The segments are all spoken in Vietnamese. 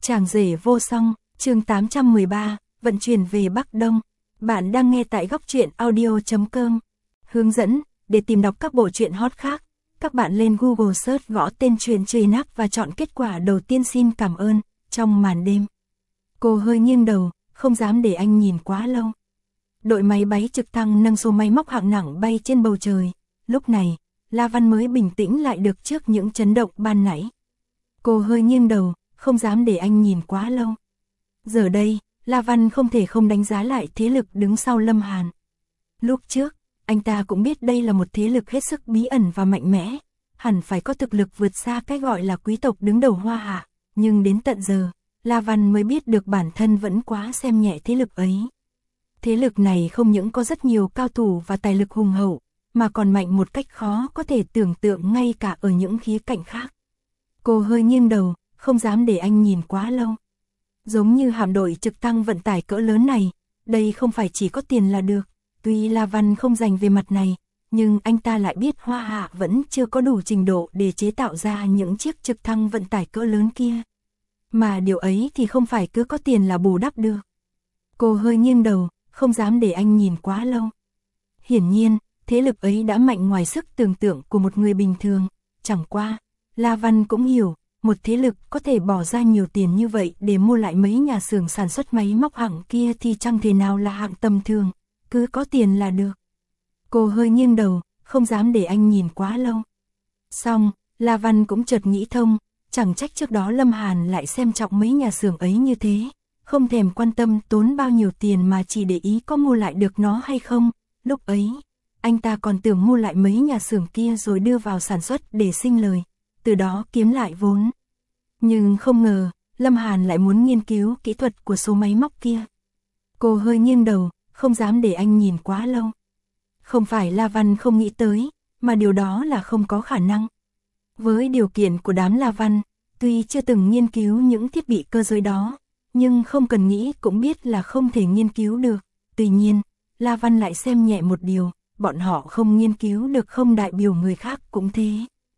Chàng rể vô song, chương 813, vận chuyển về Bắc Đông. Bạn đang nghe tại góc truyện audio.com. Hướng dẫn, để tìm đọc các bộ truyện hot khác, các bạn lên Google search gõ tên truyện Truy Nắc và chọn kết quả đầu tiên. Xin cảm ơn. Trong màn đêm, cô hơi nghiêng đầu, không dám để anh nhìn quá lâu. Đội máy bay trực thăng nâng số máy móc hạng nặng bay trên bầu trời. Lúc này, La Văn mới bình tĩnh lại được trước những chấn động ban nãy. Cô hơi nghiêng đầu, không dám để anh nhìn quá lâu. Giờ đây, La Văn không thể không đánh giá lại thế lực đứng sau Lâm Hàn. Lúc trước, anh ta cũng biết đây là một thế lực hết sức bí ẩn và mạnh mẽ, hẳn phải có thực lực vượt xa cái gọi là quý tộc đứng đầu Hoa Hạ, nhưng đến tận giờ, La Văn mới biết được bản thân vẫn quá xem nhẹ thế lực ấy. Thế lực này không những có rất nhiều cao thủ và tài lực hùng hậu, mà còn mạnh một cách khó có thể tưởng tượng ngay cả ở những khía cạnh khác. Cô hơi nghiêng đầu, không dám để anh nhìn quá lâu. Giống như hạm đội trực thăng vận tải cỡ lớn này, đây không phải chỉ có tiền là được. Tuy La Văn không dành về mặt này, nhưng anh ta lại biết Hoa Hạ vẫn chưa có đủ trình độ để chế tạo ra những chiếc trực thăng vận tải cỡ lớn kia. Mà điều ấy thì không phải cứ có tiền là bù đắp được. Cô hơi nghiêng đầu, không dám để anh nhìn quá lâu. Hiển nhiên, thế lực ấy đã mạnh ngoài sức tưởng tượng của một người bình thường. Chẳng qua, La Văn cũng hiểu, một thế lực có thể bỏ ra nhiều tiền như vậy để mua lại mấy nhà xưởng sản xuất máy móc hạng kia thì chẳng thể nào là hạng tầm thường, cứ có tiền là được. Cô hơi nghiêng đầu, không dám để anh nhìn quá lâu. Xong, La Văn cũng chợt nghĩ thông, chẳng trách trước đó Lâm Hàn lại xem trọng mấy nhà xưởng ấy như thế, không thèm quan tâm tốn bao nhiêu tiền mà chỉ để ý có mua lại được nó hay không. Lúc ấy, anh ta còn tưởng mua lại mấy nhà xưởng kia rồi đưa vào sản xuất để sinh lời, từ đó kiếm lại vốn. Nhưng không ngờ, Lâm Hàn lại muốn nghiên cứu kỹ thuật của số máy móc kia. Cô hơi nghiêng đầu, không dám để anh nhìn quá lâu. Không phải La Văn không nghĩ tới, mà điều đó là không có khả năng. Với điều kiện của đám La Văn, tuy chưa từng nghiên cứu những thiết bị cơ giới đó, nhưng không cần nghĩ cũng biết là không thể nghiên cứu được. Tuy nhiên, La Văn lại xem nhẹ một điều, bọn họ không nghiên cứu được không đại biểu người khác cũng thế.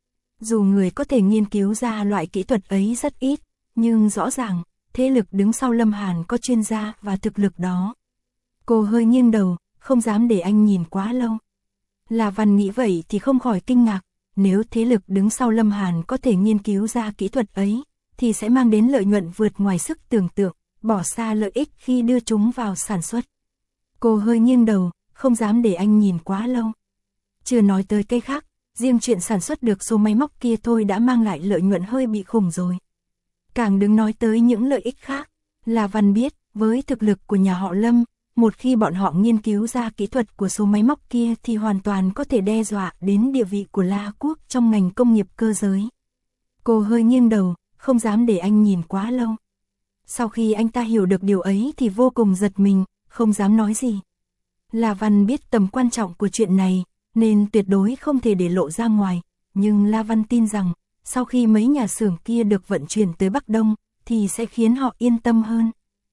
Dù người có thể nghiên cứu ra loại kỹ thuật ấy rất ít, nhưng rõ ràng, thế lực đứng sau Lâm Hàn có chuyên gia và thực lực đó. Cô hơi nghiêng đầu, không dám để anh nhìn quá lâu. La Văn nghĩ vậy thì không khỏi kinh ngạc, nếu thế lực đứng sau Lâm Hàn có thể nghiên cứu ra kỹ thuật ấy, thì sẽ mang đến lợi nhuận vượt ngoài sức tưởng tượng, bỏ xa lợi ích khi đưa chúng vào sản xuất. Cô hơi nghiêng đầu, không dám để anh nhìn quá lâu. Chưa nói tới cái khác, riêng chuyện sản xuất được số máy móc kia thôi đã mang lại lợi nhuận hơi bị khủng rồi. Càng đừng nói tới những lợi ích khác. La Văn biết, với thực lực của nhà họ Lâm, một khi bọn họ nghiên cứu ra kỹ thuật của số máy móc kia thì hoàn toàn có thể đe dọa đến địa vị của La Quốc trong ngành công nghiệp cơ giới. Cô hơi nghiêng đầu, không dám để anh nhìn quá lâu. Sau khi anh ta hiểu được điều ấy thì vô cùng giật mình, không dám nói gì. La Văn biết tầm quan trọng của chuyện này, nên tuyệt đối không thể để lộ ra ngoài, nhưng La Văn tin rằng, sau khi mấy nhà xưởng kia được vận chuyển tới Bắc Đông, thì sẽ khiến họ yên tâm hơn.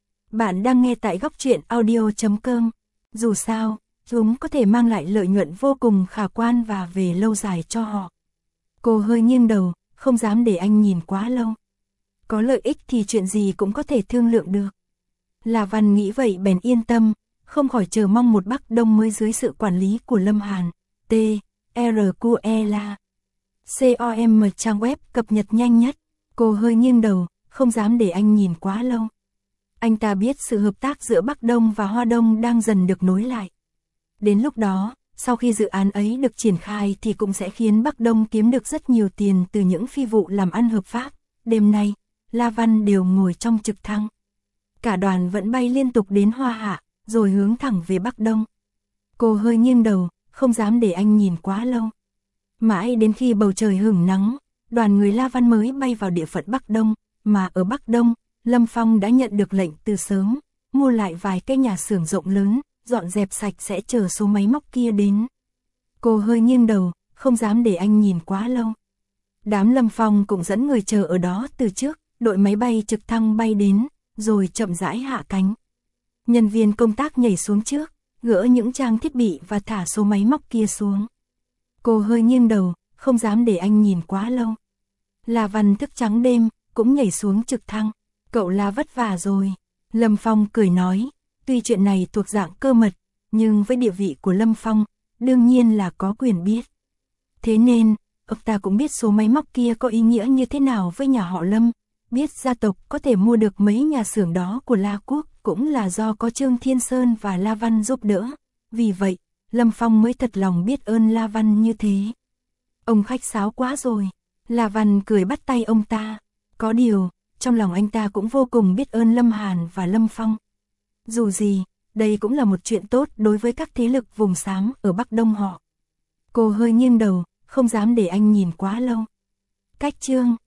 Bạn đang nghe tại góc truyện audio.com. Dù sao, chúng có thể mang lại lợi nhuận vô cùng khả quan và về lâu dài cho họ. Cô hơi nghiêng đầu, không dám để anh nhìn quá lâu. Có lợi ích thì chuyện gì cũng có thể thương lượng được. La Văn nghĩ vậy bèn yên tâm, không khỏi chờ mong một Bắc Đông mới dưới sự quản lý của Lâm Hàn. TRQE là COM trang web cập nhật nhanh nhất. Cô hơi nghiêng đầu, không dám để anh nhìn quá lâu. Anh ta biết sự hợp tác giữa Bắc Đông và Hoa Đông đang dần được nối lại. Đến lúc đó, sau khi dự án ấy được triển khai thì cũng sẽ khiến Bắc Đông kiếm được rất nhiều tiền từ những phi vụ làm ăn hợp pháp. Đêm nay, La Văn đều ngồi trong trực thăng. Cả đoàn vẫn bay liên tục đến Hoa Hạ, rồi hướng thẳng về Bắc Đông. Cô hơi nghiêng đầu, không dám để anh nhìn quá lâu. Mãi đến khi bầu trời hửng nắng, đoàn người La Văn mới bay vào địa phận Bắc Đông, mà ở Bắc Đông, Lâm Phong đã nhận được lệnh từ sớm, mua lại vài cái nhà xưởng rộng lớn, dọn dẹp sạch sẽ chờ số máy móc kia đến. Cô hơi nghiêng đầu, không dám để anh nhìn quá lâu. Đám Lâm Phong cũng dẫn người chờ ở đó từ trước, đội máy bay trực thăng bay đến, rồi chậm rãi hạ cánh. Nhân viên công tác nhảy xuống trước, gỡ những trang thiết bị và thả số máy móc kia xuống. Cô hơi nghiêng đầu, không dám để anh nhìn quá lâu. La Văn thức trắng đêm, cũng nhảy xuống trực thăng. Cậu là vất vả rồi. Lâm Phong cười nói, tuy chuyện này thuộc dạng cơ mật, nhưng với địa vị của Lâm Phong, đương nhiên là có quyền biết. Thế nên, ông ta cũng biết số máy móc kia có ý nghĩa như thế nào với nhà họ Lâm, biết gia tộc có thể mua được mấy nhà xưởng đó của La Quốc cũng là do có Trương Thiên Sơn và La Văn giúp đỡ. Vì vậy, Lâm Phong mới thật lòng biết ơn La Văn như thế. Ông khách sáo quá rồi. La Văn cười bắt tay ông ta. Có điều, trong lòng anh ta cũng vô cùng biết ơn Lâm Hàn và Lâm Phong. Dù gì, đây cũng là một chuyện tốt đối với các thế lực vùng xám ở Bắc Đông họ. Cô hơi nghiêng đầu, không dám để anh nhìn quá lâu. Cách chương